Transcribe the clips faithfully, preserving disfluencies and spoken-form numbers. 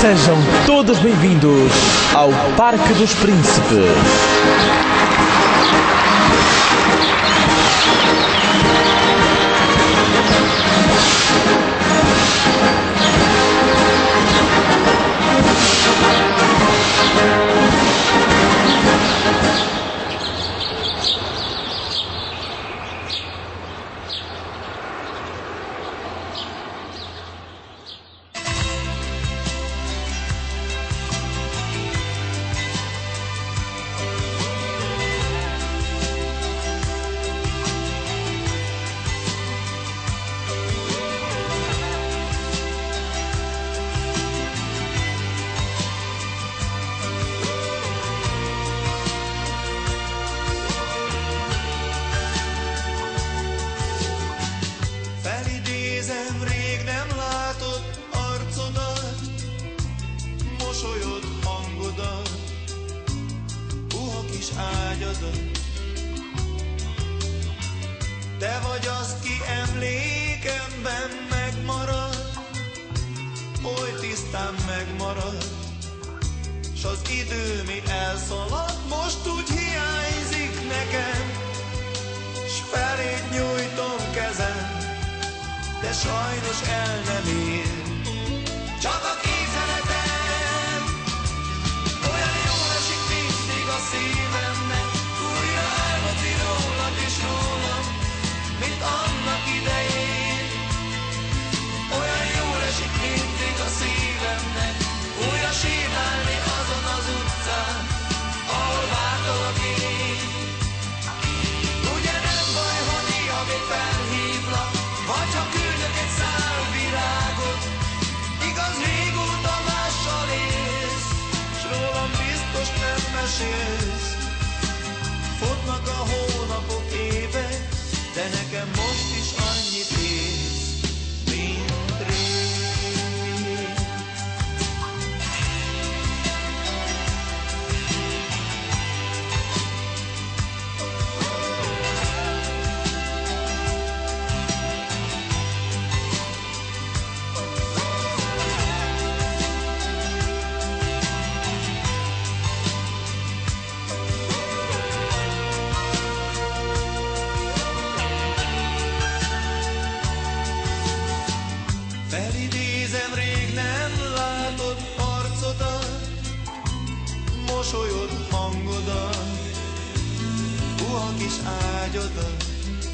Sejam todos bem-vindos ao Parque dos Príncipes. Te vagy az, ki emlékemben megmarad, oly tisztán megmarad, s az idő mi elszalad, most úgy hiányzik nekem, s feléd nyújtom kezem, de sajnos el nem ér, csak a képzeletem, olyan jól esik mindig a szívemnek, újra álmodni rólad és rólam, mint annak idején. Olyan jól esik mindig a szívemnek, újra sétálni azon az utcán, ahol vártalak én. Ugye nem baj, ha néha még felhívlak, vagy ha küldök egy szál virágot, igaz régóta mással élsz, s rólam biztos nem mesélsz. Futnak a hónapok, évek, de nekem most is annyit érsz, mint rég. Felidézem rég nem látott arcodat, mosolyod, hangodat, puha kis ágyadat.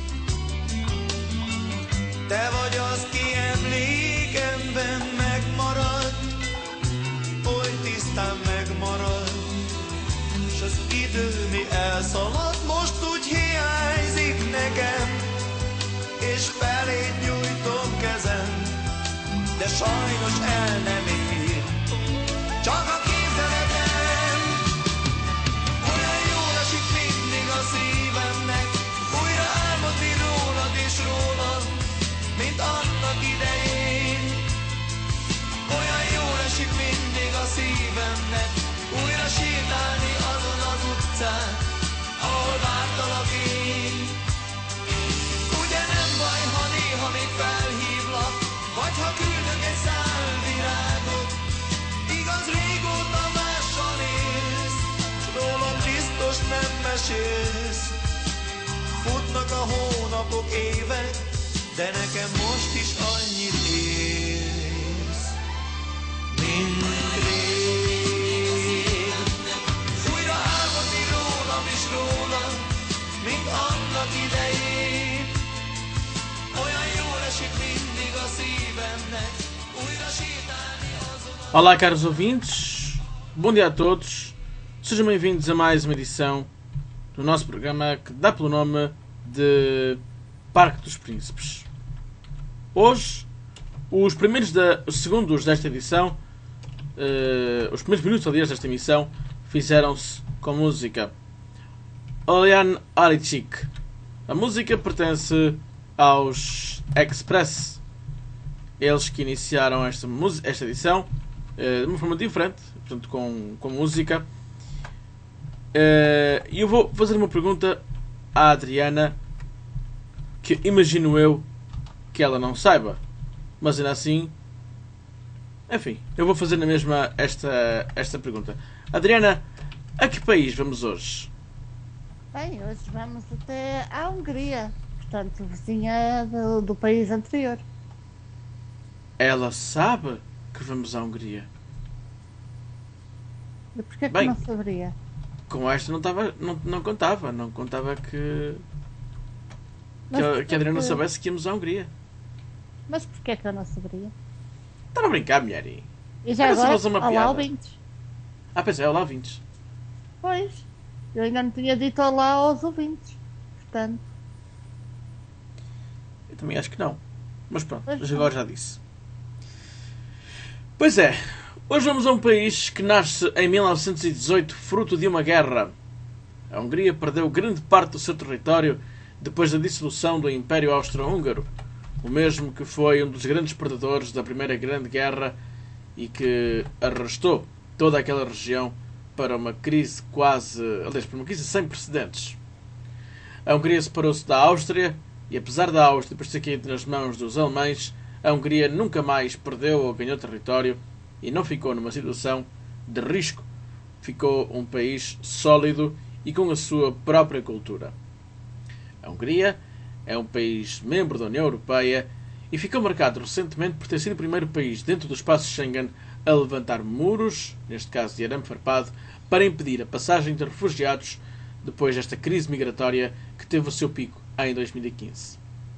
Te vagy az, ki emlékemben megmarad, oly tisztán megmarad, s az idő mi elszalad, most úgy hiányzik nekem, és feléd nyújtom kezem, de sajnos el nem ér, csak a képzeletem. Olyan jól esik mindig a szívemnek, újra álmodni rólad és rólam, mint annak idején. Olyan jól esik mindig a szívemnek, újra sétálni azon az utcán, ahol vártalak én. Ugye nem baj, ha néha még felhívlak, vagy ha küldök egy szál virágot, igaz régóta mással élsz, s rólam biztos nem mesélsz. Futnak a hónapok, évek, de nekem most is annyit érsz, mint rég. Újra álmodni rólam is rólam, mint annak idején. Olyan jól esik mindig a szívemnek, újra sétálni azon a... Olá, caros ouvintes, bom dia a todos, sejam bem-vindos a mais uma edição do nosso programa que dá pelo nome de Parque dos Príncipes. Hoje, os primeiros da, os segundos desta edição, uh, os primeiros minutos, aliás, desta emissão, fizeram-se com música. Olian Arichik. A música pertence aos Express, eles que iniciaram esta, esta edição uh, de uma forma diferente, portanto com, com música. E uh, eu vou fazer uma pergunta à Adriana, que imagino eu que ela não saiba, mas ainda assim Enfim, eu vou fazer na mesma esta, esta pergunta. Adriana, a que país vamos hoje? Bem, hoje vamos até à Hungria, portanto, vizinha do, do país anterior. Ela sabe que vamos à Hungria. E porquê que Bem. não saberia? Com esta não, tava, não, não contava. Não contava que, que, Mas a, porquê que a Adriana não que- soubesse que íamos à Hungria. Mas porquê que eu não saberia? Estava a brincar, mulher. E... E já Era só agora, fazer uma olá, piada. ouvintes. Ah, pois é, olá, ouvintes. Pois, eu ainda não tinha dito olá aos ouvintes. Portanto, Eu também acho que não. Mas pronto, Pois mas não. agora já disse. Pois é, hoje vamos a um país que nasce em mil novecentos e dezoito, fruto de uma guerra. A Hungria perdeu grande parte do seu território depois da dissolução do Império Austro-Húngaro, o mesmo que foi um dos grandes perdedores da Primeira Grande Guerra e que arrastou toda aquela região para uma crise quase, aliás, para uma crise sem precedentes. A Hungria separou-se da Áustria e, apesar da Áustria depois ter caído nas mãos dos alemães, a Hungria nunca mais perdeu ou ganhou território e não ficou numa situação de risco. Ficou um país sólido e com a sua própria cultura. A Hungria é um país membro da União Europeia e ficou marcado recentemente por ter sido o primeiro país dentro do espaço Schengen a levantar muros, neste caso de arame farpado, para impedir a passagem de refugiados depois desta crise migratória que teve o seu pico em dois mil e quinze.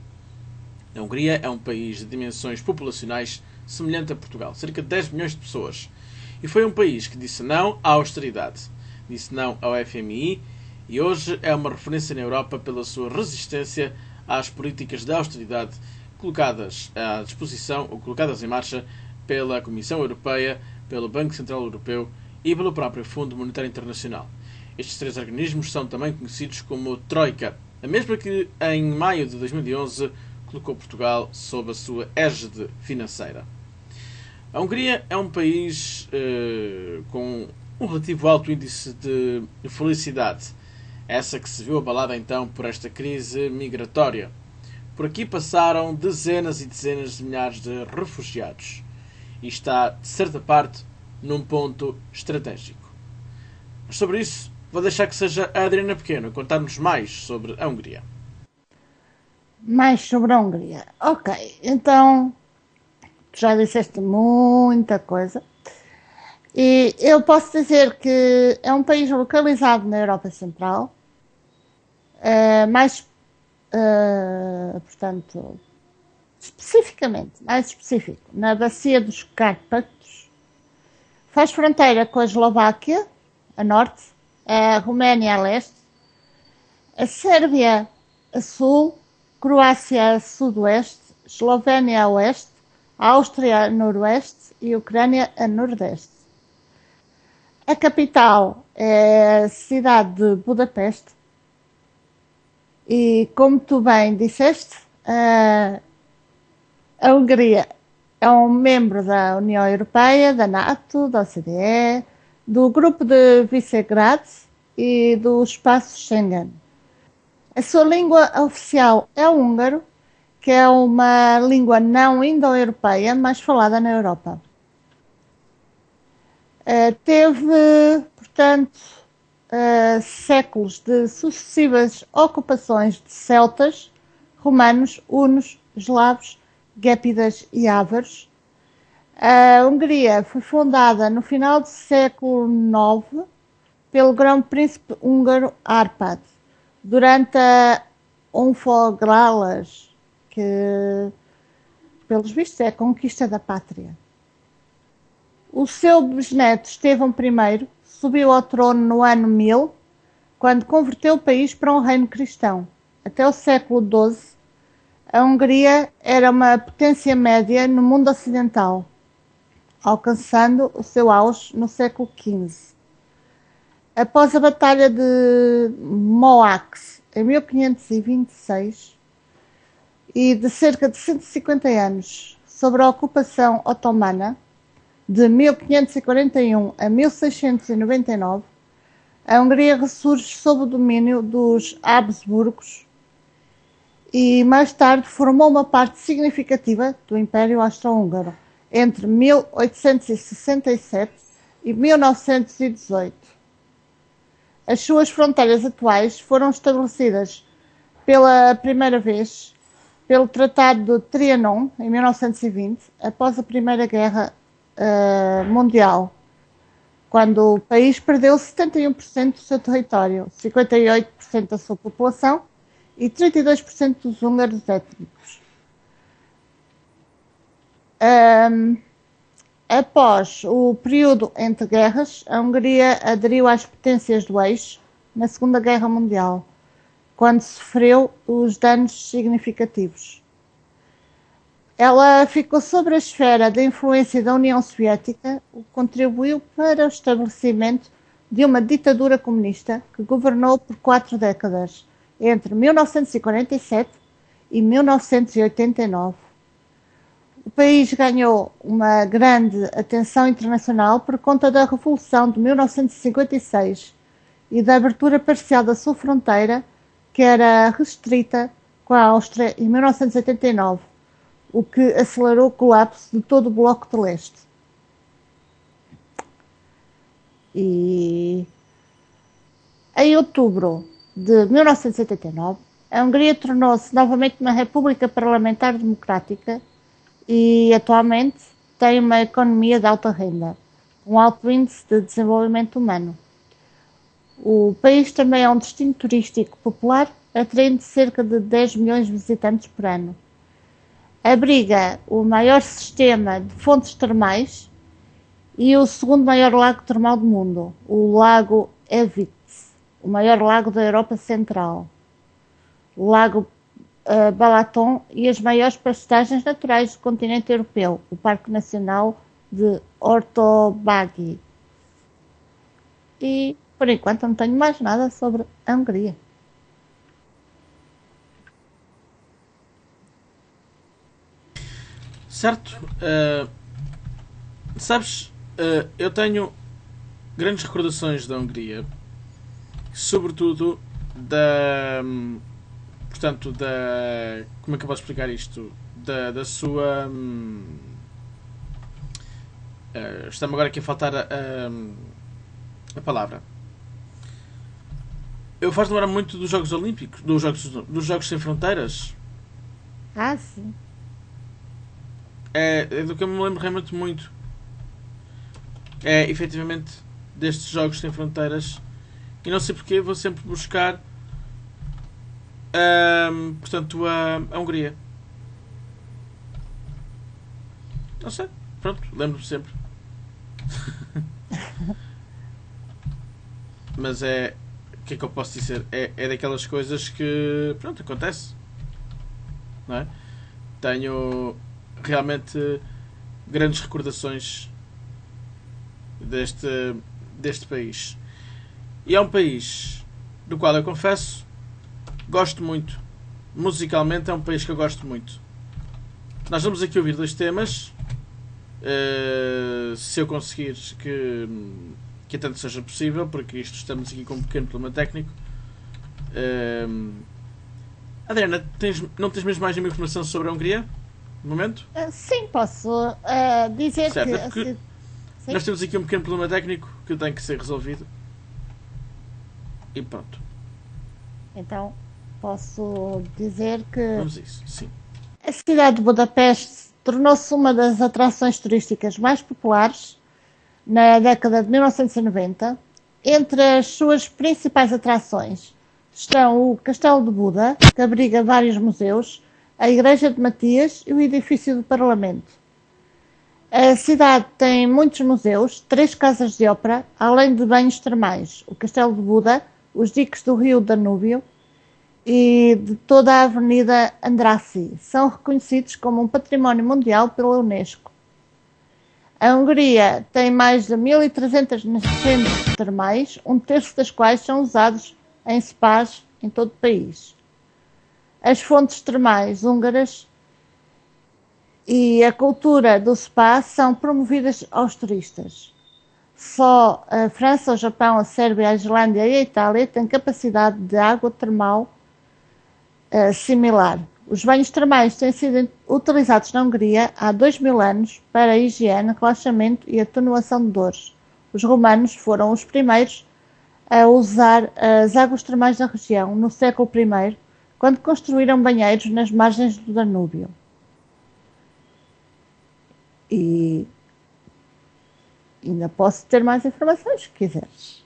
A Hungria é um país de dimensões populacionais semelhante a Portugal, cerca de dez milhões de pessoas, e foi um país que disse não à austeridade, disse não ao F M I e hoje é uma referência na Europa pela sua resistência às políticas de austeridade colocadas à disposição ou colocadas em marcha pela Comissão Europeia, pelo Banco Central Europeu e pelo próprio Fundo Monetário Internacional. Estes três organismos são também conhecidos como Troika, a mesma que em maio de dois mil e onze colocou Portugal sob a sua égide financeira. A Hungria é um país eh, com um relativo alto índice de felicidade, essa que se viu abalada então por esta crise migratória. Por aqui passaram dezenas e dezenas de milhares de refugiados e está, de certa parte, num ponto estratégico. Mas sobre isso, vou deixar que seja a Adriana Pequeno a contar-nos mais sobre a Hungria. mais sobre a Hungria. Ok, então, tu já disseste muita coisa. E eu posso dizer que é um país localizado na Europa Central, eh, mais, eh, portanto, especificamente, mais específico, na bacia dos Cárpatos. Faz fronteira com a Eslováquia, a norte, a Roménia a leste, a Sérvia a sul, Croácia a sudoeste, Eslovénia a oeste, a Áustria a noroeste e a Ucrânia a nordeste. A capital é a cidade de Budapeste e, como tu bem disseste, a, a Hungria é um membro da União Europeia, da NATO, da O C D E, do Grupo de Visegrad e do Espaço Schengen. A sua língua oficial é o húngaro, que é uma língua não indo-europeia, mas falada na Europa. Uh, teve, portanto, uh, séculos de sucessivas ocupações de celtas, romanos, hunos, eslavos, gépidas e ávaros. A Hungria foi fundada no final do século nove pelo grão-príncipe húngaro Árpád, durante a Honfoglalas, que, pelos vistos, é a conquista da pátria. O seu bisneto Estevão I subiu ao trono no ano mil, quando converteu o país para um reino cristão. Até o século doze, a Hungria era uma potência média no mundo ocidental, alcançando o seu auge no século quinze. Após a Batalha de Moax, em mil quinhentos e vinte e seis, e de cerca de cento e cinquenta anos sobre a ocupação otomana, de mil quinhentos e quarenta e um a mil seiscentos e noventa e nove, a Hungria ressurge sob o domínio dos Habsburgos e mais tarde formou uma parte significativa do Império Austro-Húngaro. entre mil oitocentos e sessenta e sete e mil novecentos e dezoito. As suas fronteiras atuais foram estabelecidas pela primeira vez pelo Tratado de Trianon, em mil novecentos e vinte, após a Primeira Guerra uh, Mundial, quando o país perdeu setenta e um por cento do seu território, cinquenta e oito por cento da sua população e trinta e dois por cento dos húngaros étnicos. Um, após o período entre guerras, a Hungria aderiu às potências do eixo na Segunda Guerra Mundial, quando sofreu os danos significativos. Ela ficou sob a esfera da influência da União Soviética, o que contribuiu para o estabelecimento de uma ditadura comunista que governou por quatro décadas, entre mil novecentos e quarenta e sete e mil novecentos e oitenta e nove. O país ganhou uma grande atenção internacional por conta da Revolução de mil novecentos e cinquenta e seis e da abertura parcial da sua fronteira, que era restrita com a Áustria em mil novecentos e oitenta e nove, o que acelerou o colapso de todo o Bloco de Leste. E em outubro de mil novecentos e oitenta e nove, a Hungria tornou-se novamente uma república parlamentar democrática e atualmente tem uma economia de alta renda, um alto índice de desenvolvimento humano. O país também é um destino turístico popular, atraindo cerca de dez milhões de visitantes por ano. Abriga o maior sistema de fontes termais e o segundo maior lago termal do mundo, o Lago Evitz, o maior lago da Europa Central, o Lago uh, Balaton e as maiores pastagens naturais do continente europeu, o Parque Nacional de Ortobágy. E, por enquanto, não tenho mais nada sobre a Hungria. Certo. Uh, sabes, uh, eu tenho grandes recordações da Hungria, sobretudo da, portanto, da, como é que eu posso explicar isto? Da, da sua, uh, está-me agora aqui a faltar a, a, a palavra. Eu faço lembrar muito dos Jogos Olímpicos, dos Jogos, dos Jogos Sem Fronteiras. Ah, sim. É, é do que eu me lembro realmente muito. É, efetivamente, destes Jogos Sem Fronteiras. E não sei porque vou sempre buscar hum, portanto, a, a Hungria. Não sei. Pronto, lembro-me sempre. Mas é... O que é que eu posso dizer? É, é daquelas coisas que... Pronto, acontece. Não é? Tenho... realmente grandes recordações deste, deste país. E é um país do qual eu confesso gosto muito. Musicalmente é um país que eu gosto muito. Nós vamos aqui ouvir dois temas. Uh, se eu conseguir que, que tanto seja possível, porque isto estamos aqui com um pequeno problema técnico. Uh, Adriana, tens, não tens mesmo mais nenhuma informação sobre a Hungria? No momento? Uh, sim, posso uh, dizer certo, que... é porque sim. Nós temos aqui um pequeno problema técnico que tem que ser resolvido. E pronto. Então, posso dizer que... Vamos a isso, sim. A cidade de Budapeste tornou-se uma das atrações turísticas mais populares na década de mil novecentos e noventa. Entre as suas principais atrações estão o Castelo de Buda, que abriga vários museus, a Igreja de Matias e o edifício do Parlamento. A cidade tem muitos museus, três casas de ópera, além de banhos termais, o Castelo de Buda, os diques do rio Danúbio e de toda a Avenida Andrássy. São reconhecidos como um património mundial pela Unesco. A Hungria tem mais de mil e trezentas nascentes termais, um terço das quais são usados em spas em todo o país. As fontes termais húngaras e a cultura do spa são promovidas aos turistas. Só a França, o Japão, a Sérvia, a Islândia e a Itália têm capacidade de água termal uh, similar. Os banhos termais têm sido utilizados na Hungria há dois mil anos para higiene, relaxamento e atenuação de dores. Os romanos foram os primeiros a usar as águas termais da região no século primeiro, quando construíram banheiros nas margens do Danúbio. E ainda posso ter mais informações, se quiseres.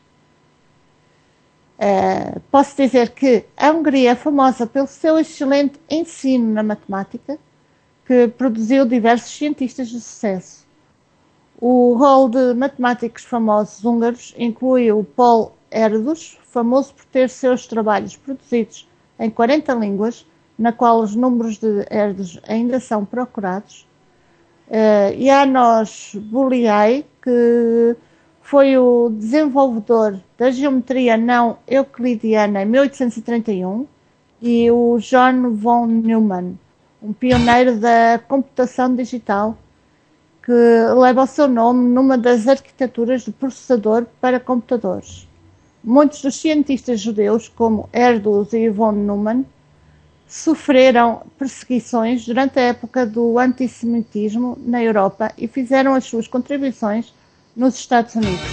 Uh, posso dizer que a Hungria é famosa pelo seu excelente ensino na matemática, que produziu diversos cientistas de sucesso. O rol de matemáticos famosos húngaros inclui o Paul Erdős, famoso por ter seus trabalhos produzidos em quarenta línguas, na qual os números de Erdős ainda são procurados. Uh, János Bolyai, que foi o desenvolvedor da geometria não euclidiana em mil oitocentos e trinta e um, e o John von Neumann, um pioneiro da computação digital, que leva o seu nome numa das arquiteturas de processador para computadores. Muitos dos cientistas judeus, como Erdős e von Neumann, sofreram perseguições durante a época do antissemitismo na Europa e fizeram as suas contribuições nos Estados Unidos.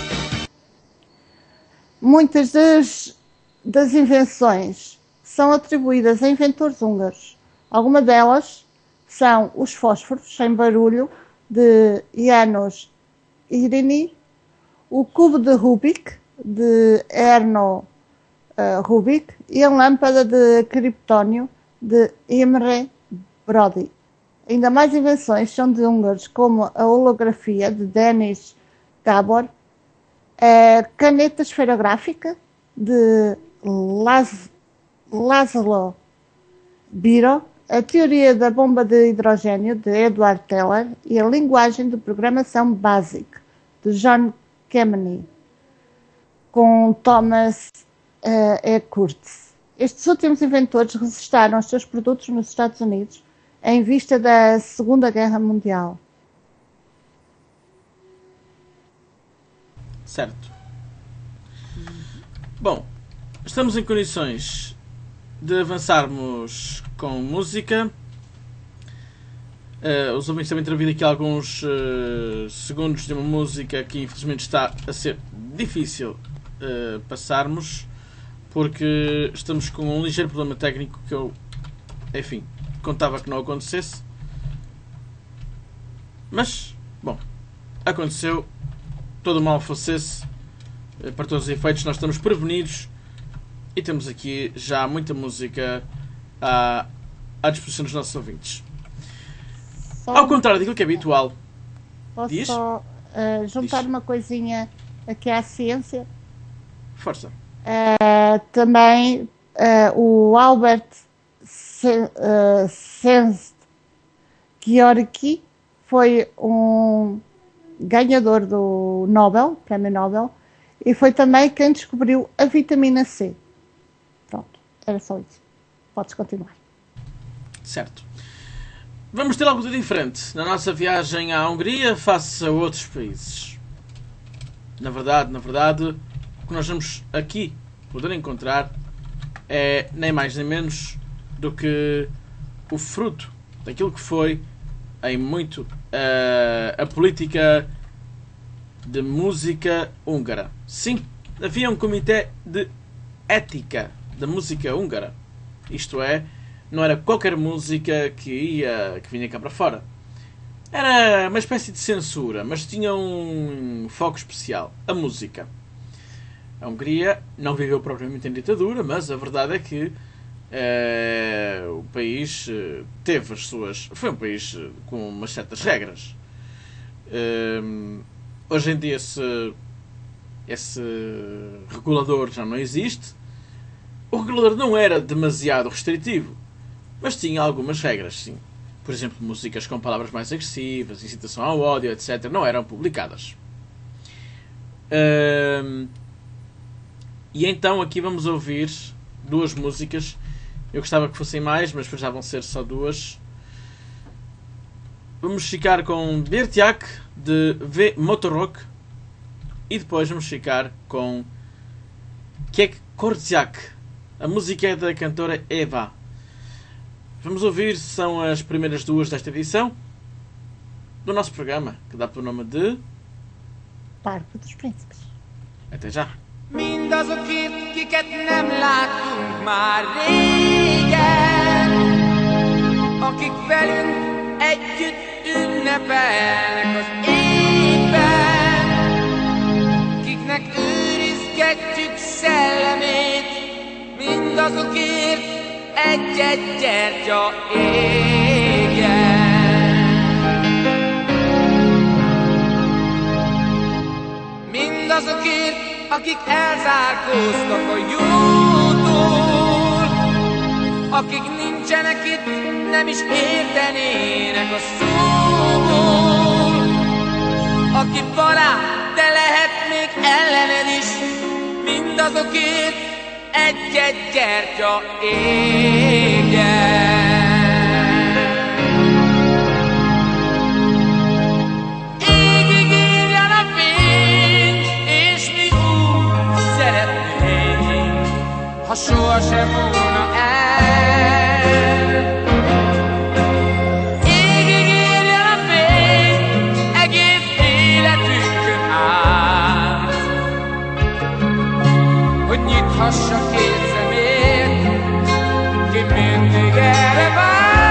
Muitas das, das invenções são atribuídas a inventores húngaros. Algumas delas são os fósforos sem barulho, de János Irinyi, o cubo de Rubik, de Erno uh, Rubik, e a lâmpada de criptónio, de Imre Brody. Ainda mais invenções são de húngaros, como a holografia, de Denis Gabor, a caneta esferográfica, de Laz, Laszlo Biro, a teoria da bomba de hidrogênio, de Edward Teller, e a linguagem de programação BASIC, de John Kemeny, com Thomas uh, E. Kurtz. Estes últimos inventores registaram os seus produtos nos Estados Unidos em vista da Segunda Guerra Mundial. Certo. Bom, estamos em condições de avançarmos com música. Uh, os ouvintes também terão vindo aqui alguns uh, segundos de uma música que infelizmente está a ser difícil uh, passarmos, porque estamos com um ligeiro problema técnico que eu, enfim, contava que não acontecesse. Mas, bom, aconteceu. Todo o mal fosse esse. Uh, para todos os efeitos, nós estamos prevenidos e temos aqui já muita música à, à disposição dos nossos ouvintes. Só Ao contrário daquilo que é habitual. Posso Diz? só uh, juntar Diz. uma coisinha aqui à ciência? Força. Uh, também uh, o Albert Senst Gheorghi foi um ganhador do Nobel, Prémio Nobel, e foi também quem descobriu a vitamina C. Pronto, era só isso. Podes continuar. Certo. Vamos ter algo de diferente na nossa viagem à Hungria face a outros países. Na verdade, na verdade, o que nós vamos aqui poder encontrar é nem mais nem menos do que o fruto daquilo que foi em muito uh, a política de música húngara. Sim, havia um comitê de ética da música húngara. Isto é, não era qualquer música que ia, que vinha cá para fora. Era uma espécie de censura, mas tinha um foco especial, a música. A Hungria não viveu propriamente em ditadura, mas a verdade é que eh, o país eh, teve as suas... Foi um país eh, com umas certas regras. Eh, hoje em dia esse, esse regulador já não existe. O regulador não era demasiado restritivo, mas tinha algumas regras, sim. Por exemplo, músicas com palavras mais agressivas, incitação ao ódio, etcétera, não eram publicadas. Um, e então aqui vamos ouvir duas músicas. Eu gostava que fossem mais, mas já vão ser só duas. Vamos ficar com Bertiak, de V. Motorok, e depois vamos ficar com Kek Korziak. A música é da cantora Eva. vamos ouvir são as primeiras duas desta edição do nosso programa, que dá pelo nome de Parque dos Príncipes. Até já! Mindazokért, kiket nem láttunk már régen, akik velünk együtt ünnepelnek az évben, kiknek őrizgetjük szellemét, mindazokért egy-egy gyertya égjen. Mindazokért, akik elzárkóztak a jótól, akik nincsenek itt, nem is értenének a szóból, aki barát, de lehet még ellened is, mindazokért egy-egy gyertya égjen. Égig írjan a fény, és mi úgy szeretnénk, ha sohasem múlna el. Égig írjan a fény, egész életünkön át, hogy nyithassa két szemét, ki mindig erre vár.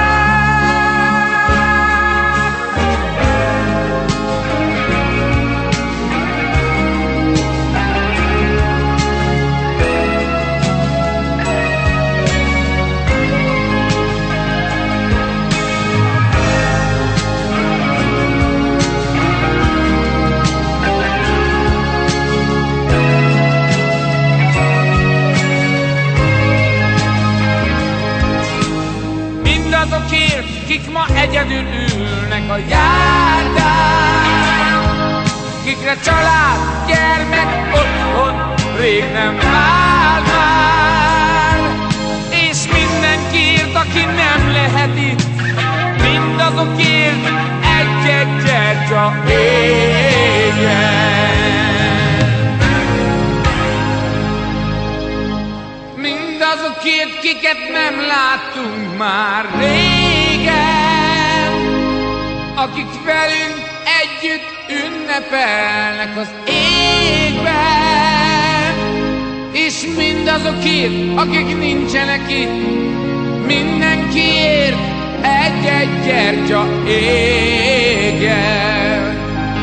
Azokért, kik ma egyedül ülnek a járdán, kikre család, gyermek, otthon rég nem vár már, és mindenkiért, aki nem lehet itt, mindazokért egy-egy gyertya égjen. Mindazokért, kiket nem láttunk már régen, akik velünk együtt ünnepelnek az égben, és mindazokért, akik nincsenek itt, mindenkiért egy-egy gyertya égjen.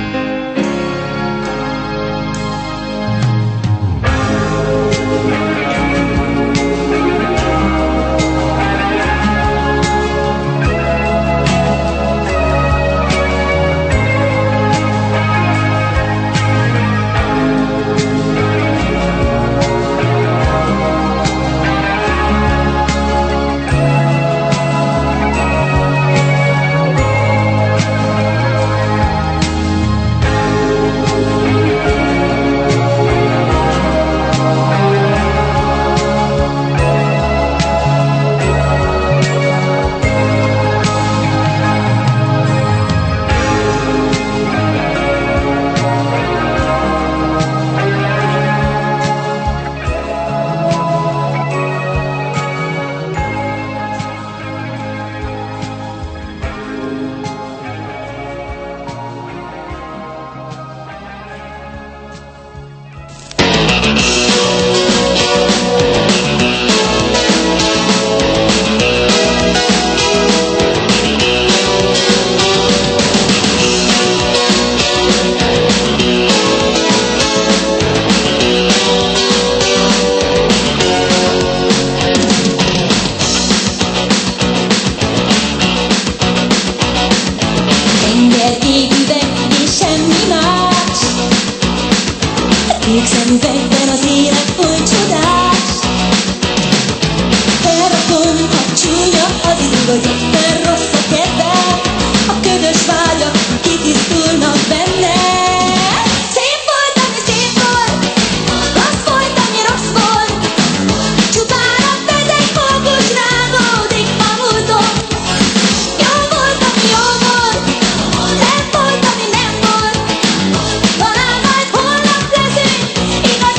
Szemüvegben az élet oly csodás. Elrakom, ha csúnya az idő, hogy éppen rossz a kedvem, a ködös vágyak kitisztulnak benne. Szép volt, ami szép volt, rossz volt, ami rossz volt, csupán a fedek halkos rágódik a múlton. Jó volt, ami jó volt, nem volt, ami nem volt, talán majd holnap leszünk igaz.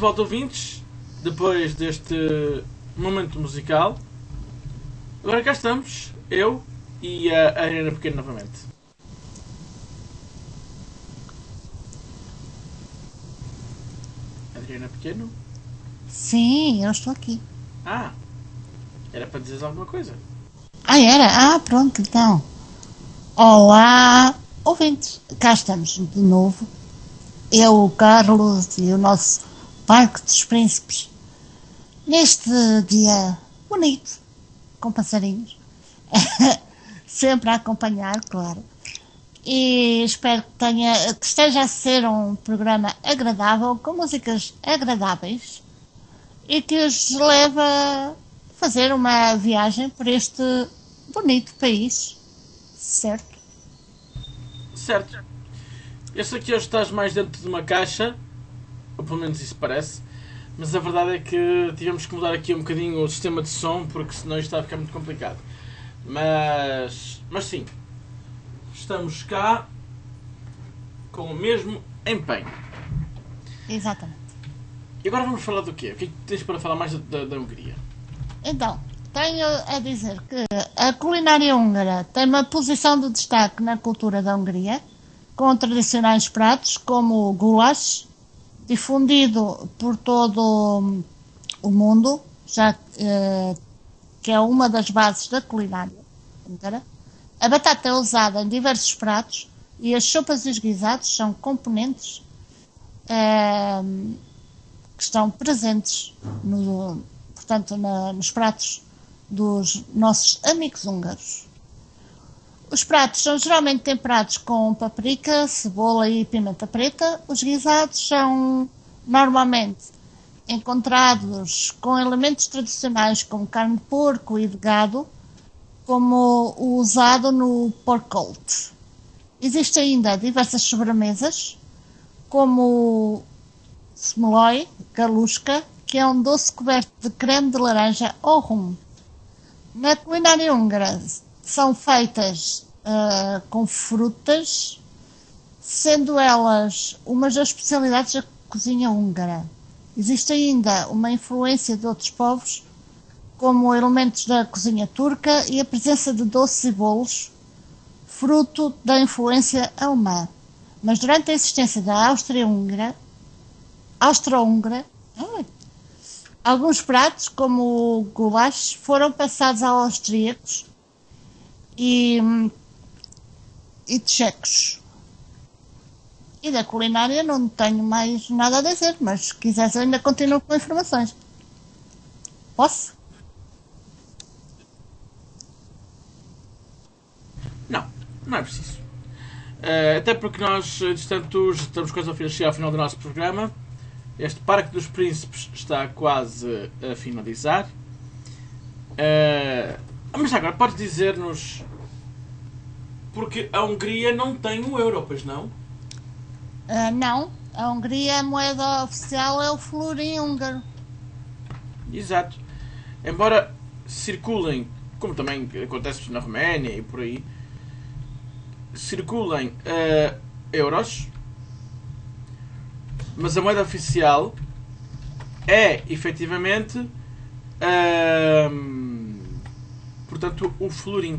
volta, ouvintes, depois deste momento musical. Agora cá estamos, eu e a Ariana Pequeno novamente. Ariana Pequeno? Sim, eu estou aqui. Ah, era para dizeres alguma coisa. Ah, era? Ah, pronto, então. Olá, ouvintes. Cá estamos de novo. Eu, o Carlos e o nosso Parque dos Príncipes. Neste dia bonito, com passarinhos. Sempre a acompanhar, claro. E espero que, tenha, que esteja a ser um programa agradável, com músicas agradáveis e que os leve a fazer uma viagem por este bonito país, certo? Certo. Eu sei que hoje estás mais dentro de uma caixa, ou pelo menos isso parece, mas a verdade é que tivemos que mudar aqui um bocadinho o sistema de som, porque senão isto está a ficar muito complicado. Mas, mas sim, estamos cá com o mesmo empenho. Exatamente. E agora vamos falar do quê? O que é que tens para falar mais da, da, da Hungria? Então, tenho a dizer que a culinária húngara tem uma posição de destaque na cultura da Hungria, com tradicionais pratos como o goulash, difundido por todo o mundo, já eh, que é uma das bases da culinária húngara. A batata é usada em diversos pratos e as sopas e os guisados são componentes eh, que estão presentes no, portanto, na, nos pratos dos nossos amigos húngaros. Os pratos são geralmente temperados com paprika, cebola e pimenta preta. Os guisados são normalmente encontrados com elementos tradicionais como carne de porco e de gado, como o usado no porkolt. Existem ainda diversas sobremesas, como o smoloi, galushka, que é um doce coberto de creme de laranja ou rum. Na culinária húngara são feitas uh, com frutas, sendo elas uma das especialidades da cozinha húngara. Existe ainda uma influência de outros povos, como elementos da cozinha turca e a presença de doces e bolos, fruto da influência alemã. Mas durante a existência da Áustria-Húngara, Austro-Húngara, alguns pratos, como o goulash, foram passados aos austríacos e, e tchecos. E da culinária não tenho mais nada a dizer, mas se quiseres ainda continuo com informações. Posso? Não, não é preciso. Uh, até porque nós, entretanto, estamos quase a chegar ao final do nosso programa. Este Parque dos Príncipes está quase a finalizar. Uh, mas agora, podes dizer-nos porque a Hungria não tem o euro, pois não? Uh, não. A Hungria, a moeda oficial é o florim húngaro. Exato. Embora circulem, como também acontece na Roménia e por aí, circulem uh, euros, mas a moeda oficial é, efetivamente, uh, portanto, o florim.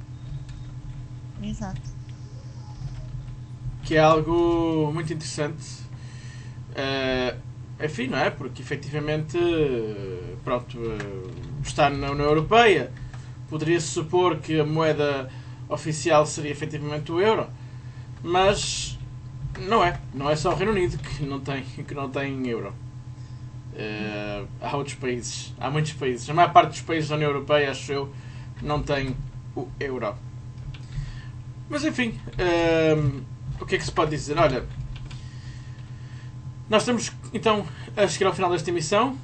Exato. Que é algo muito interessante. Uh, enfim, não é? Porque, efetivamente, pronto, uh, está na União Europeia, poderia-se supor que a moeda oficial seria, efetivamente, o euro, mas não é. Não é só o Reino Unido que não tem, que não tem euro. Uh, há outros países, há muitos países. A maior parte dos países da União Europeia, acho eu, não tem o euro. Mas, enfim, uh, o que é que se pode dizer? Olha, nós estamos, então, a chegar ao final desta emissão.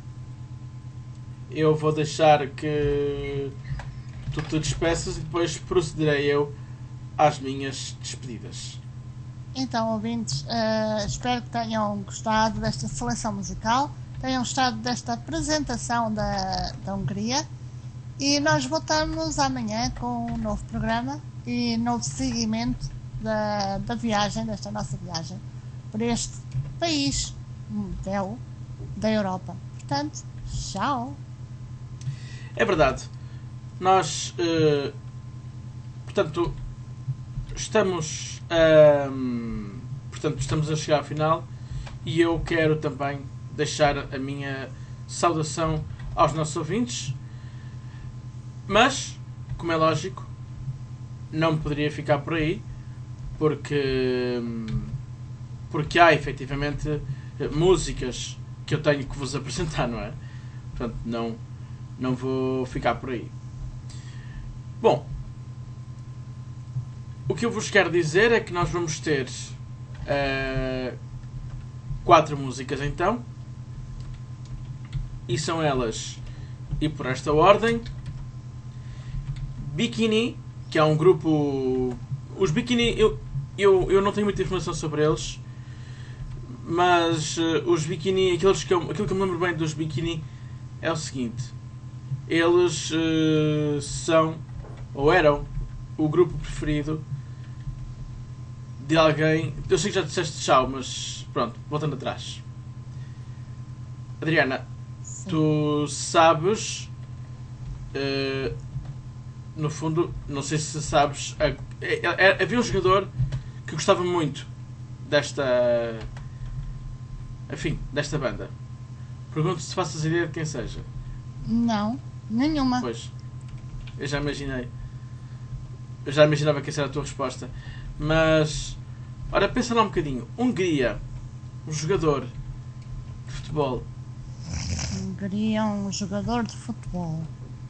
Eu vou deixar que tu te despeças e depois procederei eu às minhas despedidas. Então, ouvintes, uh, espero que tenham gostado desta seleção musical, tenham gostado desta apresentação da, da Hungria, e nós voltamos amanhã com um novo programa e novo seguimento da, da viagem, desta nossa viagem por este país belo da Europa. Portanto, tchau. É verdade. Nós, uh, portanto, estamos, um, portanto, estamos a chegar ao final e eu quero também deixar a minha saudação aos nossos ouvintes, mas, como é lógico, não poderia ficar por aí, porque, porque há efetivamente músicas que eu tenho que vos apresentar, não é? Portanto, não, não vou ficar por aí. Bom, o que eu vos quero dizer é que nós vamos ter uh, quatro músicas então, e são elas, e por esta ordem: Bikini, que é um grupo... Os Bikini, eu, eu, eu não tenho muita informação sobre eles, mas uh, os Bikini, aqueles que eu, aquilo que eu me lembro bem dos Bikini é o seguinte: eles uh, são, ou eram, o grupo preferido de alguém... Eu sei que já disseste tchau, mas pronto, voltando atrás. Adriana, sim, tu sabes, uh, no fundo, não sei se sabes, uh, uh, havia um jogador que gostava muito desta, enfim, desta banda. Pergunto se faças ideia de quem seja. Não, nenhuma. Pois, eu já imaginei. Eu já imaginava que essa era a tua resposta. Mas, ora, pensa lá um bocadinho. Hungria, um jogador de futebol. Hungria, um jogador de futebol.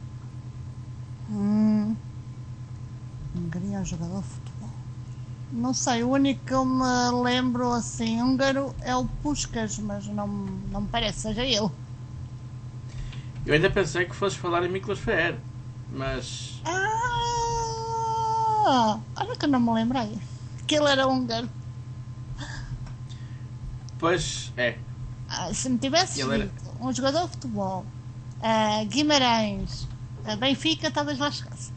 Hum. Hungria, um jogador de futebol. Não sei, o único que eu me lembro assim húngaro é o Puskás, mas não, não me parece seja ele. Eu ainda pensei que fosses falar em Miklos Ferrer, mas... Ah, olha que eu não me lembrei que ele era húngaro. Pois, é. Ah, se me tivesse Ele era- dito um jogador de futebol, ah, Guimarães, ah, Benfica, talvez lá chegasse.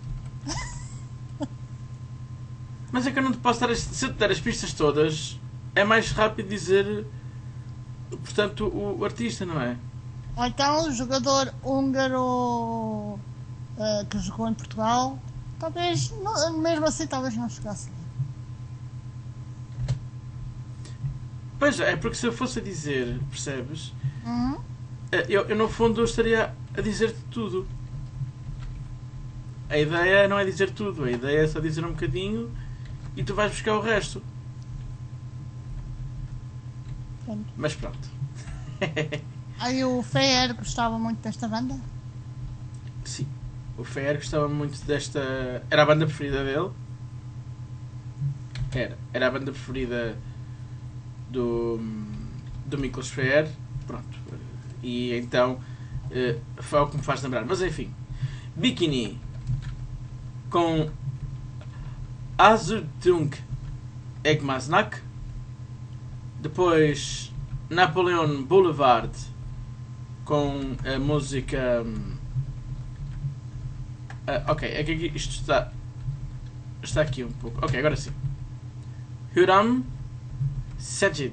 Mas é que eu não te posso dar as... Se eu te der as pistas todas, é mais rápido dizer, portanto, o, o artista, não é? Ou então o jogador húngaro ah, que jogou em Portugal, talvez, não- mesmo assim, talvez não chegasse. Pois é, porque se eu fosse a dizer, percebes? Uhum. Eu, eu no fundo estaria a dizer-te tudo. A ideia não é dizer tudo, a ideia é só dizer um bocadinho e tu vais buscar o resto. Pronto. Mas pronto. Aí o Fer gostava muito desta banda. Sim. O Fer gostava muito desta... Era a banda preferida dele. Era. Era a banda preferida do, do Miklos Fer. Pronto. E então eh, foi o que me faz lembrar. Mas enfim. Bikini com Azurtung Egmasnak. Depois Napoleon Boulevard com a música... Uh, ok, aqui, isto está... Está aqui um pouco. Ok, agora sim. Huram Sejid.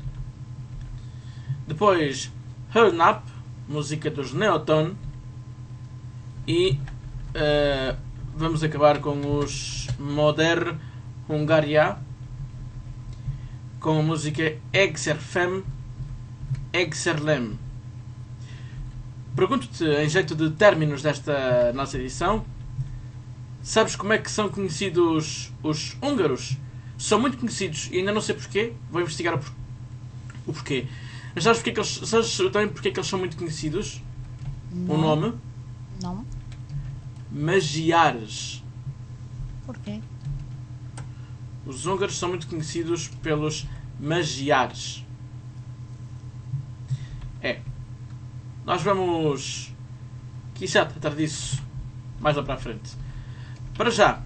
Depois Hurnap, música dos Neoton. E uh, vamos acabar com os Moder Hungaria com a música Exerfem Exerlem. Pergunto-te, em jeito de términos desta nossa edição, sabes como é que são conhecidos os húngaros? São muito conhecidos e ainda não sei porquê. Vou investigar o, por... o porquê. Mas sabes, porque é que eles... sabes também porque é que eles são muito conhecidos? Não. O nome? Não. Magiares. Porquê? Os húngaros são muito conhecidos pelos magiares. É. Nós vamos, quiçá, tratar disso mais lá para a frente. Para já.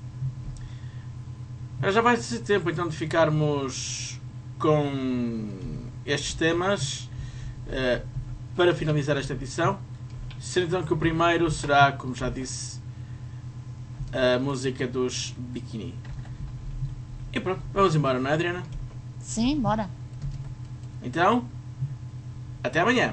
Para já vai ser tempo então de ficarmos com estes temas uh, para finalizar esta edição. Sendo então que o primeiro será, como já disse, a música dos Bikini. E pronto, vamos embora, não é, Adriana? Sim, bora. Então, Até amanhã!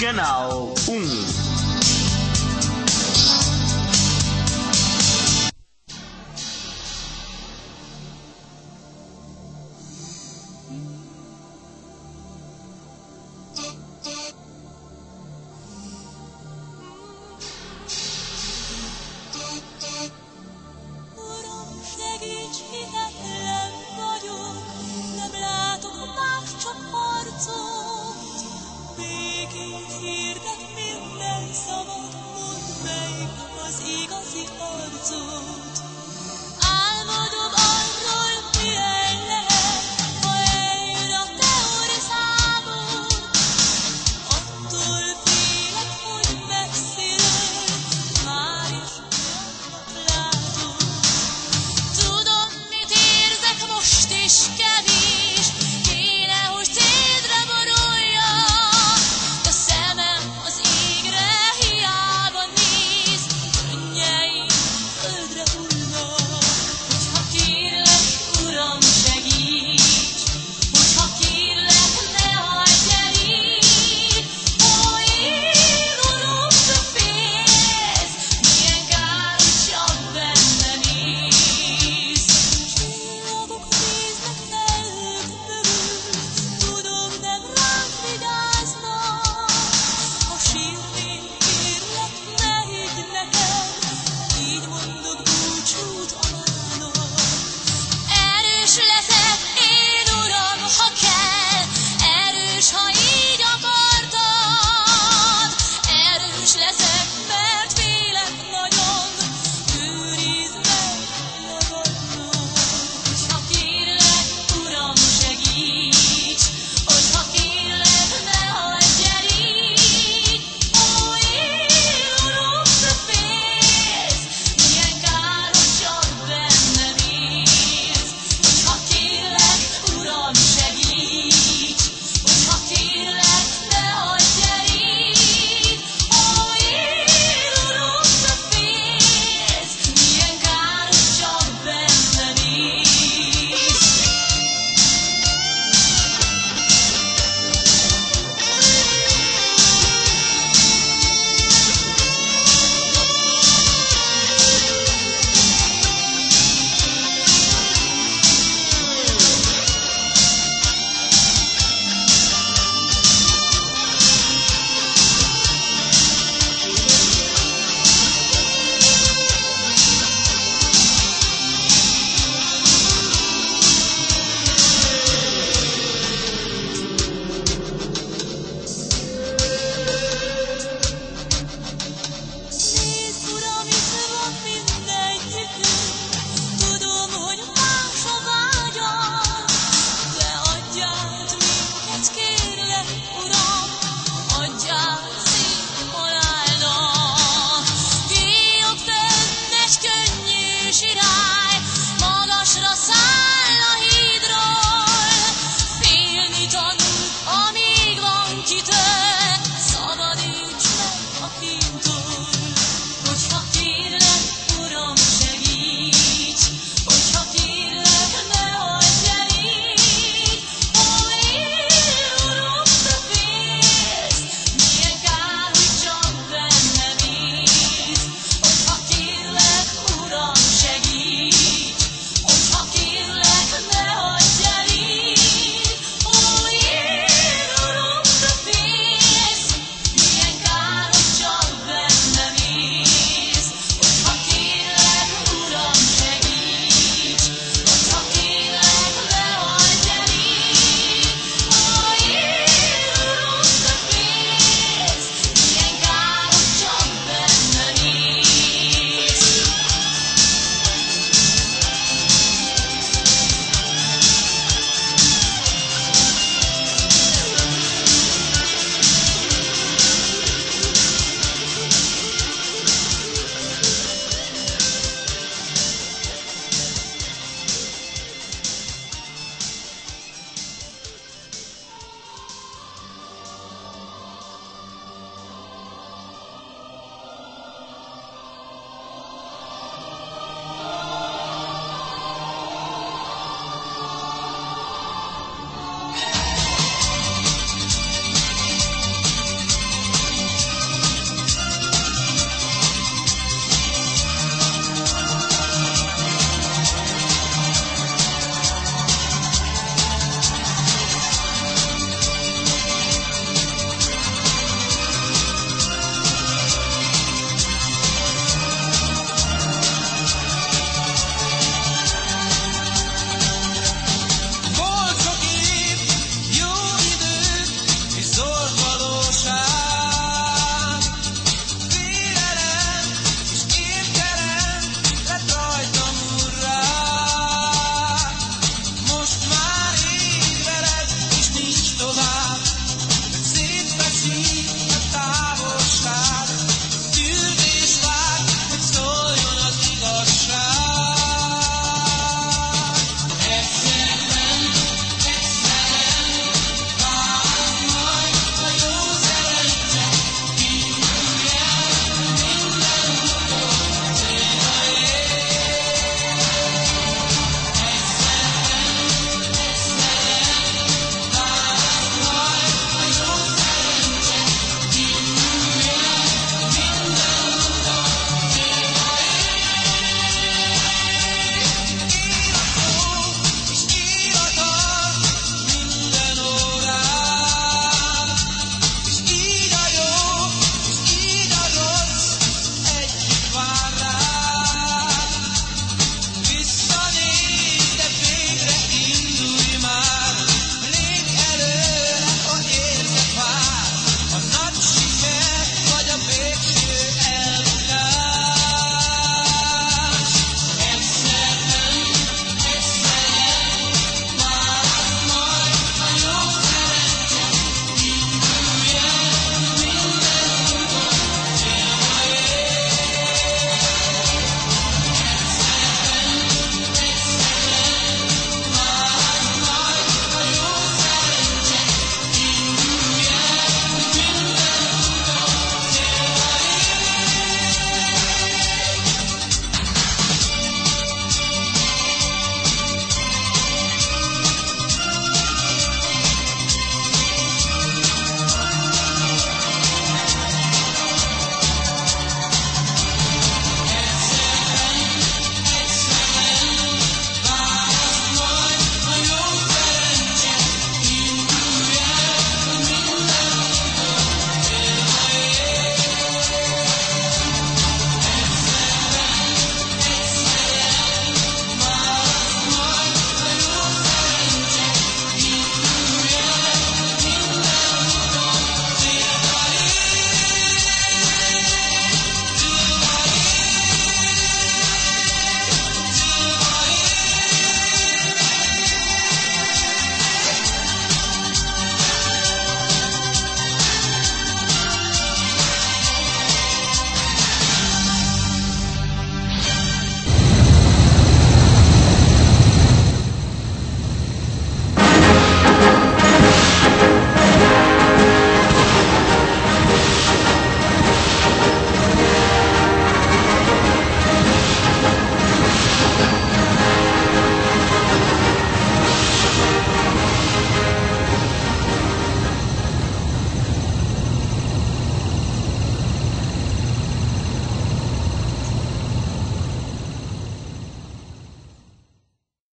Canal um.